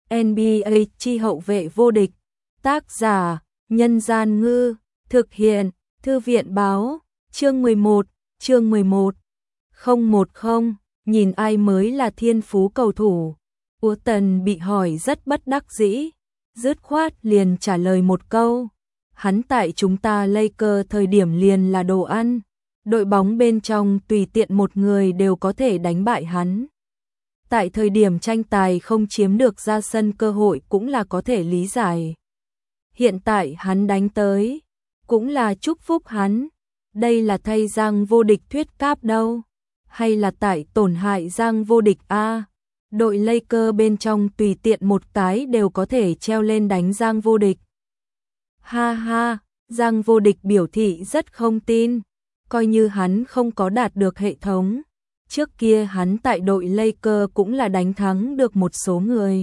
NBA chi hậu vệ vô địch. Tác giả: Nhân Gian Ngư. Thực hiện: Thư viện Báo. Chương 11. 010. Nhìn ai mới là thiên phú cầu thủ. Tần bị hỏi rất bất đắc dĩ, dứt khoát liền trả lời một câu. Hắn tại chúng ta Lakers thời điểm liền là đồ ăn. Đội bóng bên trong tùy tiện một người đều có thể đánh bại hắn. Tại thời điểm tranh tài không chiếm được ra sân cơ hội cũng là có thể lý giải. Hiện tại hắn đánh tới, cũng là chúc phúc hắn. Đây là thay Giang vô địch thuyết cáp đâu, hay là tại tổn hại Giang vô địch a? Đội Lakers bên trong tùy tiện một cái đều có thể treo lên đánh Giang vô địch. Ha ha, Giang vô địch biểu thị rất không tin, coi như hắn không có đạt được hệ thống. Trước kia hắn tại đội Lakers cũng là đánh thắng được một số người.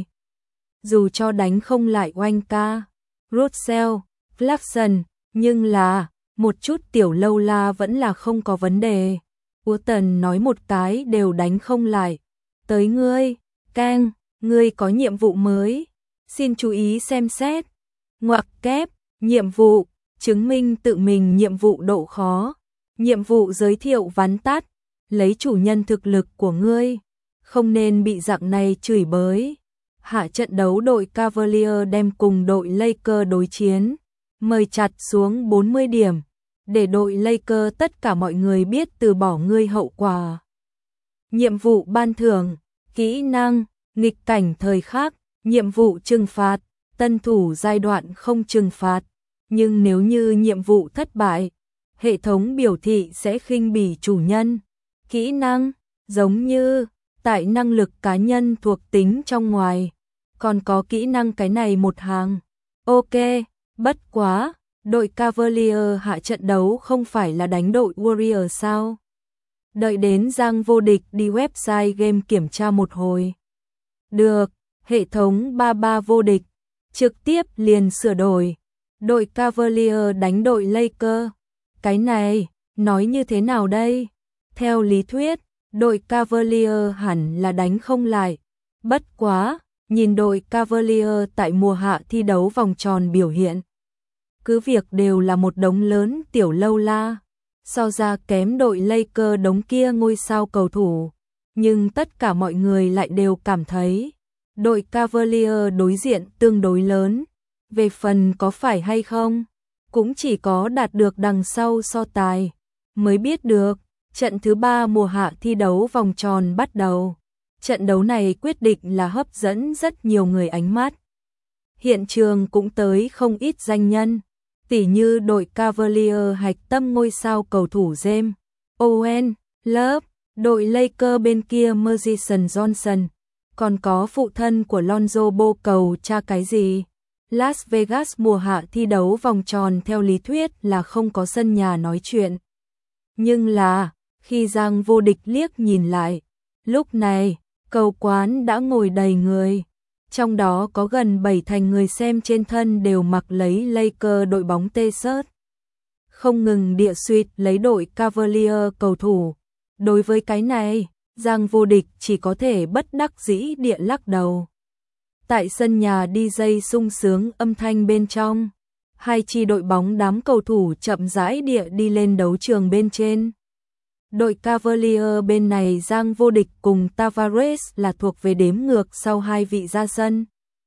Dù cho đánh không lại Oanh-ca, Russell, Clarkson, nhưng là một chút tiểu lâu la vẫn là không có vấn đề. Tần nói một cái đều đánh không lại. Tới ngươi, Kang, ngươi có nhiệm vụ mới. Xin chú ý xem xét. Ngoặc kép, nhiệm vụ, chứng minh tự mình nhiệm vụ độ khó. Nhiệm vụ giới thiệu vắn tắt. Lấy chủ nhân thực lực của ngươi, không nên bị dạng này chửi bới. Hạ trận đấu đội Cavaliers đem cùng đội Lakers đối chiến, mời chặt xuống 40 điểm, để đội Lakers tất cả mọi người biết từ bỏ ngươi hậu quả. Nhiệm vụ ban thưởng, kỹ năng, nghịch cảnh thời khắc, nhiệm vụ trừng phạt, tân thủ giai đoạn không trừng phạt, nhưng nếu như nhiệm vụ thất bại, hệ thống biểu thị sẽ khinh bỉ chủ nhân. Kỹ năng, giống như tại năng lực cá nhân thuộc tính trong ngoài, còn có kỹ năng cái này một hàng. Ok, bất quá, đội Cavaliers hạ trận đấu không phải là đánh đội Warriors sao? Đợi đến Giang vô địch đi website game kiểm tra một hồi. Được, hệ thống 33 vô địch, trực tiếp liền sửa đổi. Đội Cavaliers đánh đội Lakers. Cái này, nói như thế nào đây? Theo lý thuyết, đội Cavaliers hẳn là đánh không lại. Bất quá, nhìn đội Cavaliers tại mùa hạ thi đấu vòng tròn biểu hiện. Cứ việc đều là một đống lớn tiểu lâu la, so ra kém đội Lakers đống kia ngôi sao cầu thủ. Nhưng tất cả mọi người lại đều cảm thấy, đội Cavaliers đối diện tương đối lớn. Về phần có phải hay không, cũng chỉ có đạt được đằng sau so tài, mới biết được. Trận thứ 3 mùa hạ thi đấu vòng tròn bắt đầu. Trận đấu này quyết định là hấp dẫn rất nhiều người ánh mắt. Hiện trường cũng tới không ít danh nhân, tỉ như đội Cavaliers hạch tâm ngôi sao cầu thủ James Owen, Love, đội Lakers bên kia Magic Johnson, còn có phụ thân của Lonzo Ball cầu cha cái gì. Las Vegas mùa hạ thi đấu vòng tròn theo lý thuyết là không có sân nhà nói chuyện. Nhưng là, khi Giang vô địch liếc nhìn lại, lúc này, cầu quán đã ngồi đầy người. Trong đó có gần 7/10 người xem trên thân đều mặc lấy Lakers đội bóng t-shirt. Không ngừng địa suýt lấy đội Cavaliers cầu thủ. Đối với cái này, Giang vô địch chỉ có thể bất đắc dĩ địa lắc đầu. Tại sân nhà DJ sung sướng âm thanh bên trong, hai chi đội bóng đám cầu thủ chậm rãi địa đi lên đấu trường bên trên. Đội Cavaliers bên này Giang vô địch cùng Tavares là thuộc về đếm ngược sau hai vị ra sân.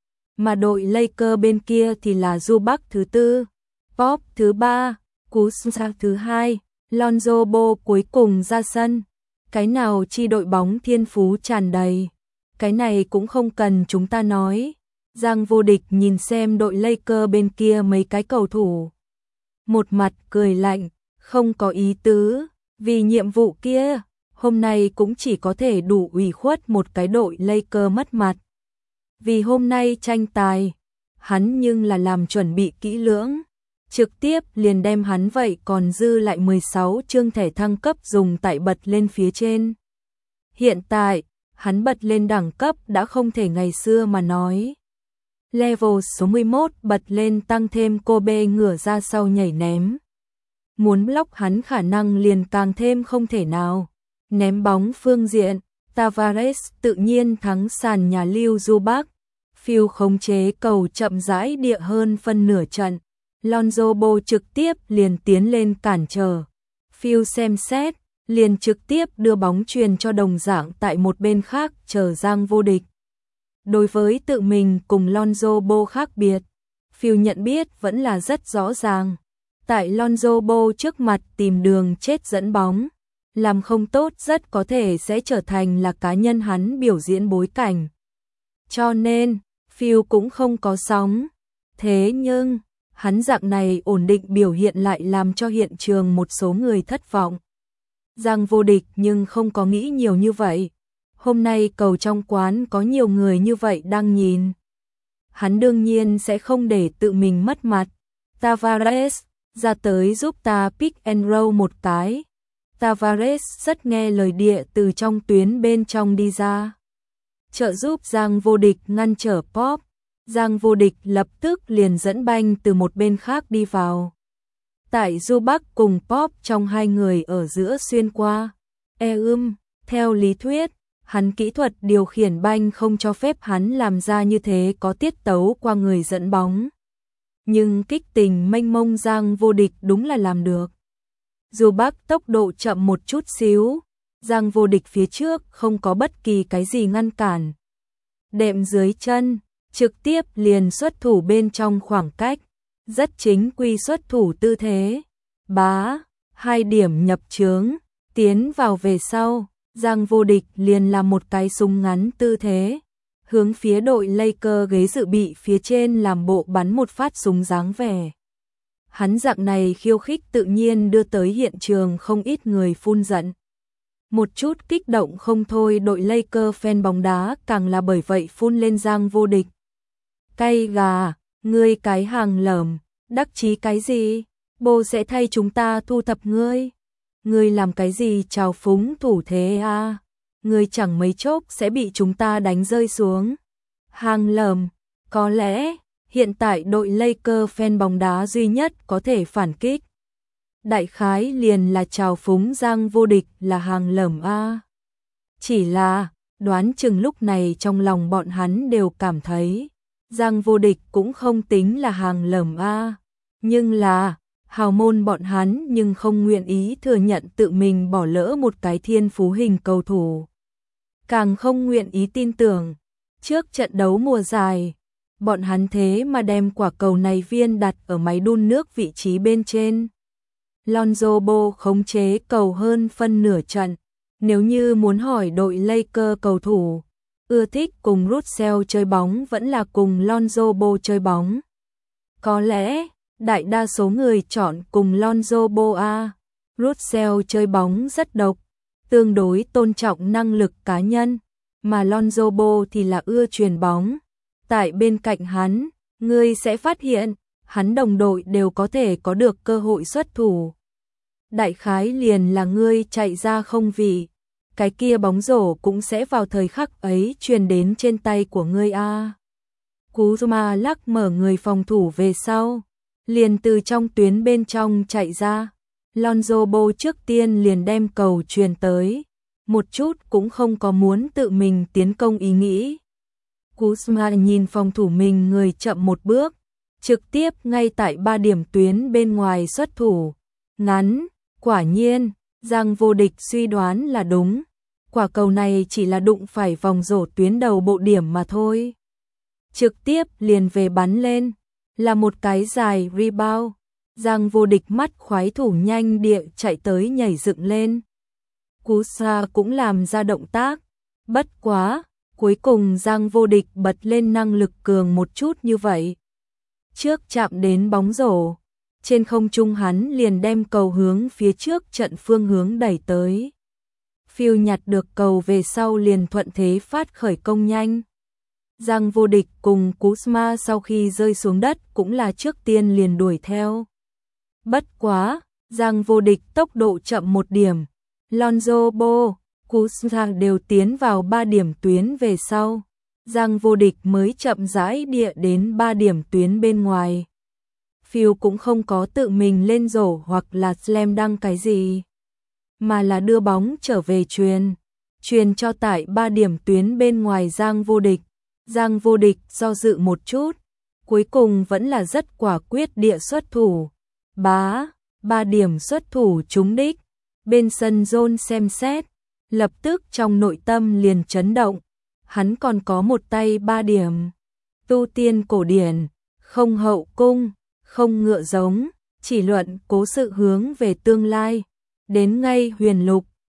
Mà đội Lakers bên kia thì là Zubac thứ 4, Pop thứ 3, Kuzma thứ 2, Lonzo Ball cuối cùng ra sân. Cái nào chi đội bóng thiên phú tràn đầy, cái này cũng không cần chúng ta nói. Giang vô địch nhìn xem đội Lakers bên kia mấy cái cầu thủ, một mặt cười lạnh, không có ý tứ. Vì nhiệm vụ kia, hôm nay cũng chỉ có thể đủ ủy khuất một cái đội Lakers mất mặt. Vì hôm nay tranh tài, hắn nhưng là làm chuẩn bị kỹ lưỡng, trực tiếp liền đem hắn vậy còn dư lại 16 chương thẻ thăng cấp dùng tại bật lên phía trên. Hiện tại, hắn bật lên đẳng cấp đã không thể ngày xưa mà nói. Level số 11 bật lên tăng thêm Kobe ngửa ra sau nhảy ném. Muốn block hắn khả năng liền càng thêm không thể nào. Ném bóng phương diện, Tavares tự nhiên thắng sàn nhà Lưu Zubac. Phil khống chế cầu chậm rãi địa hơn phân nửa trận. Lonzo Ball trực tiếp liền tiến lên cản trở. Phil xem xét, liền trực tiếp đưa bóng truyền cho đồng dạng tại một bên khác chờ Giang Vô Địch. Đối với tự mình cùng Lonzo Ball khác biệt, Phil nhận biết vẫn là rất rõ ràng. Tại Lonzo Ball trước mặt tìm đường chết dẫn bóng, làm không tốt rất có thể sẽ trở thành là cá nhân hắn biểu diễn bối cảnh. Cho nên, Phil cũng không có sóng. Thế nhưng, hắn dạng này ổn định biểu hiện lại làm cho hiện trường một số người thất vọng. Giang Vô Địch nhưng không có nghĩ nhiều như vậy. Hôm nay cầu trong quán có nhiều người như vậy đang nhìn. Hắn đương nhiên sẽ không để tự mình mất mặt. Tavares, ra tới giúp ta pick and roll một cái. Tavares rất nghe lời địa từ trong tuyến bên trong đi ra. Trợ giúp Giang Vô Địch ngăn trở Pop. Giang Vô Địch lập tức liền dẫn banh từ một bên khác đi vào. Tại Zubac cùng Pop trong hai người ở giữa xuyên qua. Theo lý thuyết, hắn kỹ thuật điều khiển banh không cho phép hắn làm ra như thế có tiết tấu qua người dẫn bóng. Nhưng kích tình mênh mông Giang Vô Địch đúng là làm được. Zubac tốc độ chậm một chút xíu, Giang Vô Địch phía trước không có bất kỳ cái gì ngăn cản. Đệm dưới chân, trực tiếp liền xuất thủ bên trong khoảng cách, rất chính quy xuất thủ tư thế. Bá, 2 điểm nhập chướng, tiến vào về sau, Giang Vô Địch liền làm một cái súng ngắn tư thế, hướng phía đội Lakers ghế dự bị phía trên làm bộ bắn một phát súng dáng vẻ. Hắn dạng này khiêu khích tự nhiên đưa tới hiện trường không ít người phun giận. Một chút kích động không thôi, đội Lakers fan bóng đá càng là bởi vậy phun lên Giang Vô Địch. Cay gà, ngươi cái hàng lởm, đắc chí cái gì? Bố sẽ thay chúng ta thu thập ngươi. Ngươi làm cái gì trào phúng thủ thế à? Ngươi chẳng mấy chốc sẽ bị chúng ta đánh rơi xuống. Hàng lởm, có lẽ hiện tại đội Lakers fan bóng đá duy nhất có thể phản kích. Đại khái liền là trào phúng Giang Vô Địch là hàng lởm a. Chỉ là, đoán chừng lúc này trong lòng bọn hắn đều cảm thấy Giang Vô Địch cũng không tính là hàng lởm a. Nhưng là, hào môn bọn hắn nhưng không nguyện ý thừa nhận tự mình bỏ lỡ một cái thiên phú hình cầu thủ. Càng không nguyện ý tin tưởng, trước trận đấu mùa dài, bọn hắn thế mà đem quả cầu này viên đặt ở máy đun nước vị trí bên trên. Lonzo Ball khống chế cầu hơn phân nửa trận. Nếu như muốn hỏi đội Lakers cầu thủ, ưa thích cùng Russell chơi bóng vẫn là cùng Lonzo Ball chơi bóng. Có lẽ, đại đa số người chọn cùng Lonzo Ball a. Russell chơi bóng rất độc, tương đối tôn trọng năng lực cá nhân, mà Lonzo Ball thì là ưa chuyền bóng. Tại bên cạnh hắn, ngươi sẽ phát hiện, hắn đồng đội đều có thể có được cơ hội xuất thủ. Đại khái liền là ngươi chạy ra không vị, cái kia bóng rổ cũng sẽ vào thời khắc ấy truyền đến trên tay của ngươi a. Kuzma lắc mở người phòng thủ về sau, liền từ trong tuyến bên trong chạy ra. Lonzo Ball trước tiên liền đem cầu truyền tới, một chút cũng không có muốn tự mình tiến công ý nghĩ. Kuzma nhìn phòng thủ mình người chậm một bước, trực tiếp ngay tại 3 điểm tuyến bên ngoài xuất thủ. Ngắn, quả nhiên, Giang Vô Địch suy đoán là đúng. Quả cầu này chỉ là đụng phải vòng rổ tuyến đầu bộ điểm mà thôi. Trực tiếp liền về bắn lên, là một cái dài rebound. Giang Vô Địch mắt khoái thủ nhanh địa chạy tới nhảy dựng lên. Kusa cũng làm ra động tác. Bất quá, cuối cùng Giang Vô Địch bật lên năng lực cường một chút như vậy. Trước chạm đến bóng rổ, trên không trung hắn liền đem cầu hướng phía trước trận phương hướng đẩy tới. Phil nhặt được cầu về sau liền thuận thế phát khởi công nhanh. Giang Vô Địch cùng Kuzma sau khi rơi xuống đất cũng là trước tiên liền đuổi theo. Bất quá, Giang Vô Địch tốc độ chậm một điểm. Lonzo Ball, Kuzma đều tiến vào 3 điểm tuyến về sau. Giang Vô Địch mới chậm rãi địa đến 3 điểm tuyến bên ngoài. Phil cũng không có tự mình lên rổ hoặc là slam dunk cái gì, mà là đưa bóng trở về truyền cho tại 3 điểm tuyến bên ngoài Giang Vô Địch. Giang Vô Địch do dự một chút, cuối cùng vẫn là rất quả quyết địa xuất thủ. Ba điểm xuất thủ trúng đích. Bên sân John xem xét, lập tức trong nội tâm liền chấn động. Hắn còn có một tay 3 điểm. Tu tiên cổ điển, không hậu cung, không ngựa giống, chỉ luận cố sự hướng về tương lai. Đến ngay huyền lục,